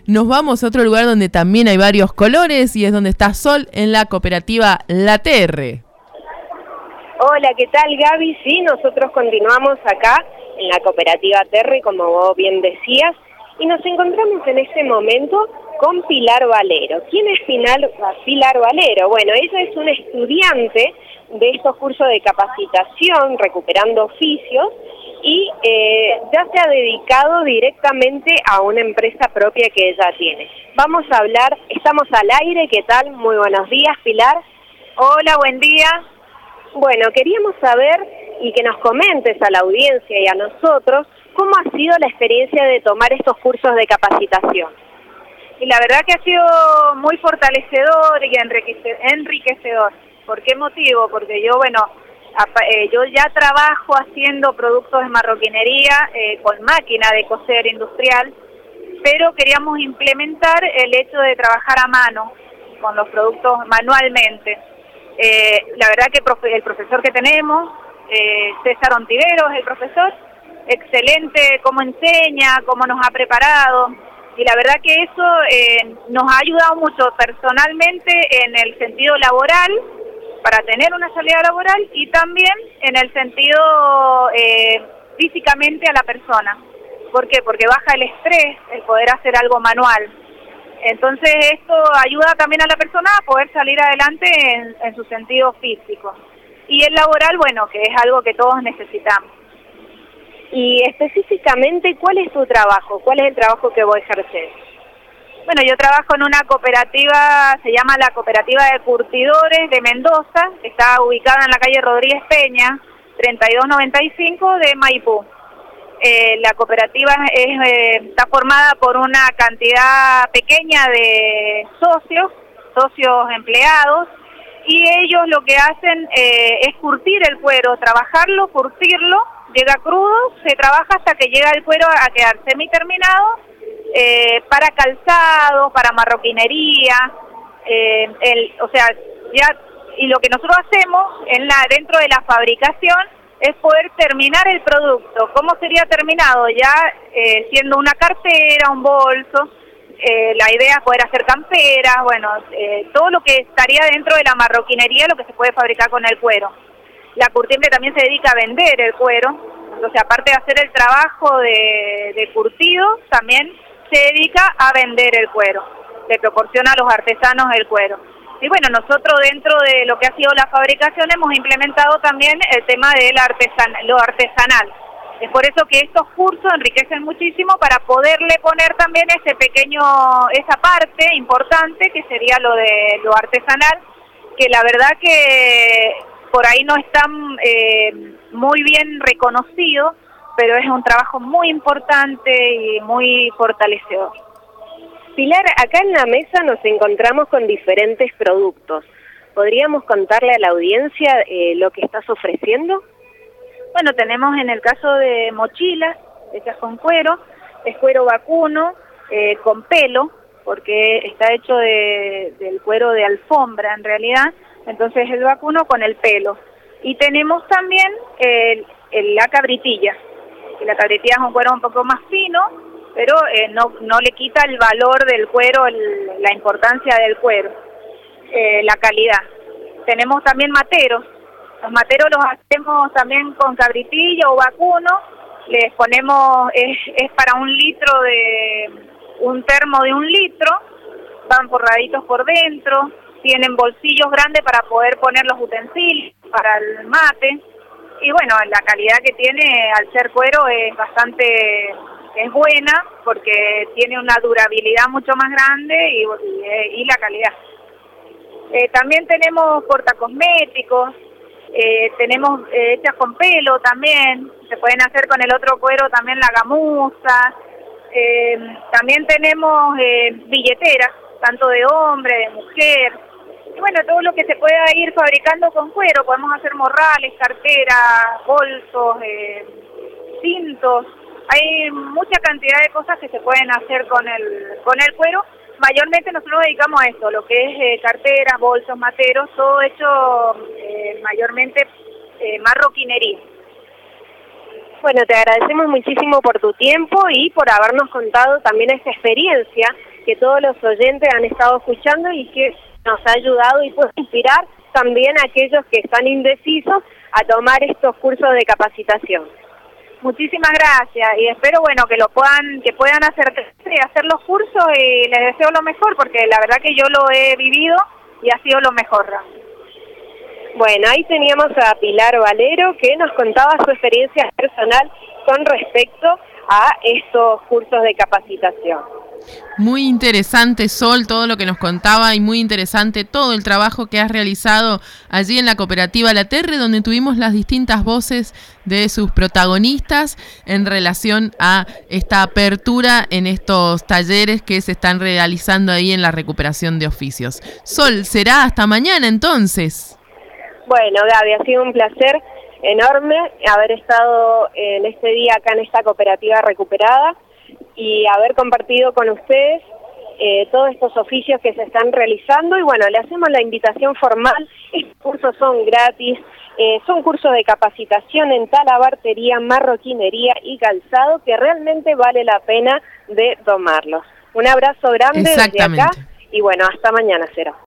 nos vamos a otro lugar donde también hay varios colores y es donde está Sol, en la cooperativa La Terre. Hola, ¿qué tal, Gaby? Sí, nosotros continuamos acá en la cooperativa Terre, como vos bien decías, y nos encontramos en este momento con Pilar Valero. ¿Quién es Pilar Valero? Bueno, ella es una estudiante de estos cursos de capacitación, recuperando oficios, y ya se ha dedicado directamente a una empresa propia que ella tiene. Vamos a hablar, estamos al aire, ¿qué tal? Muy buenos días, Pilar. Hola, buen día. Bueno, queríamos saber y que nos comentes a la audiencia y a nosotros cómo ha sido la experiencia de tomar estos cursos de capacitación. Y la verdad que ha sido muy fortalecedor y enriquecedor. ¿Por qué motivo? Porque yo, yo ya trabajo haciendo productos de marroquinería con máquina de coser industrial, pero queríamos implementar el hecho de trabajar a mano con los productos manualmente. La verdad que el profesor que tenemos, César Ontiveros, el profesor, excelente cómo enseña, cómo nos ha preparado, y la verdad que eso nos ha ayudado mucho personalmente en el sentido laboral, para tener una salida laboral, y también en el sentido físicamente a la persona. ¿Por qué? Porque baja el estrés, el poder hacer algo manual. Entonces esto ayuda también a la persona a poder salir adelante en su sentido físico. Y el laboral, que es algo que todos necesitamos. Y específicamente, ¿cuál es tu trabajo? ¿Cuál es el trabajo que vos ejercés? Bueno, yo trabajo en una cooperativa, se llama la Cooperativa de Curtidores de Mendoza, que está ubicada en la calle Rodríguez Peña, 3295 de Maipú. La cooperativa está formada por una cantidad pequeña de socios empleados, y ellos lo que hacen es curtir el cuero, trabajarlo, curtirlo, llega crudo, se trabaja hasta que llega el cuero a quedar semiterminado, para calzado, para marroquinería, y lo que nosotros hacemos dentro de la fabricación es poder terminar el producto. ¿Cómo sería terminado? Ya siendo una cartera, un bolso, la idea es poder hacer camperas, todo lo que estaría dentro de la marroquinería, lo que se puede fabricar con el cuero. La curtiembre también se dedica a vender el cuero, entonces aparte de hacer el trabajo de curtido, también se dedica a vender el cuero, le proporciona a los artesanos el cuero. Y nosotros dentro de lo que ha sido la fabricación hemos implementado también el tema de lo artesanal. Es por eso que estos cursos enriquecen muchísimo para poderle poner también esa parte importante que sería lo de lo artesanal, que la verdad que por ahí no está muy bien reconocido, pero es un trabajo muy importante y muy fortalecedor. Pilar, acá en la mesa nos encontramos con diferentes productos. ¿Podríamos contarle a la audiencia lo que estás ofreciendo? Bueno, tenemos en el caso de mochilas hechas con cuero, es cuero vacuno, con pelo, porque está hecho del cuero de alfombra en realidad, entonces el vacuno con el pelo. Y tenemos también la cabritilla, que la cabritilla es un cuero un poco más fino, pero no le quita el valor del cuero, la importancia del cuero, la calidad. Tenemos también materos. Los materos los hacemos también con cabritilla o vacuno. Les ponemos, es para un termo de 1 litro, van forraditos por dentro, tienen bolsillos grandes para poder poner los utensilios para el mate. Y la calidad que tiene al ser cuero es buena, porque tiene una durabilidad mucho más grande y la calidad. También tenemos portacosméticos, tenemos hechas con pelo también, se pueden hacer con el otro cuero también la gamuza. También tenemos billeteras, tanto de hombre, de mujer, y todo lo que se pueda ir fabricando con cuero. Podemos hacer morrales, carteras, bolsos, cintos. Hay mucha cantidad de cosas que se pueden hacer con el cuero. Mayormente nosotros nos dedicamos a esto, lo que es carteras, bolsos, materos, todo hecho mayormente marroquinería. Bueno, te agradecemos muchísimo por tu tiempo y por habernos contado también esta experiencia que todos los oyentes han estado escuchando y que nos ha ayudado y puede inspirar también a aquellos que están indecisos a tomar estos cursos de capacitación. Muchísimas gracias y espero que puedan hacer los cursos y les deseo lo mejor porque la verdad que yo lo he vivido y ha sido lo mejor. Bueno, ahí teníamos a Pilar Valero que nos contaba su experiencia personal con respecto a estos cursos de capacitación. Muy interesante, Sol, todo lo que nos contaba y muy interesante todo el trabajo que has realizado allí en la cooperativa La Terre, donde tuvimos las distintas voces de sus protagonistas en relación a esta apertura en estos talleres que se están realizando ahí en la recuperación de oficios. Sol, será hasta mañana entonces. Bueno, Gaby, ha sido un placer enorme haber estado en este día acá en esta cooperativa recuperada y haber compartido con ustedes todos estos oficios que se están realizando y bueno, le hacemos la invitación formal. Estos cursos son gratis, son cursos de capacitación en talabartería, marroquinería y calzado que realmente vale la pena de tomarlos. Un abrazo grande desde acá y bueno, hasta mañana será.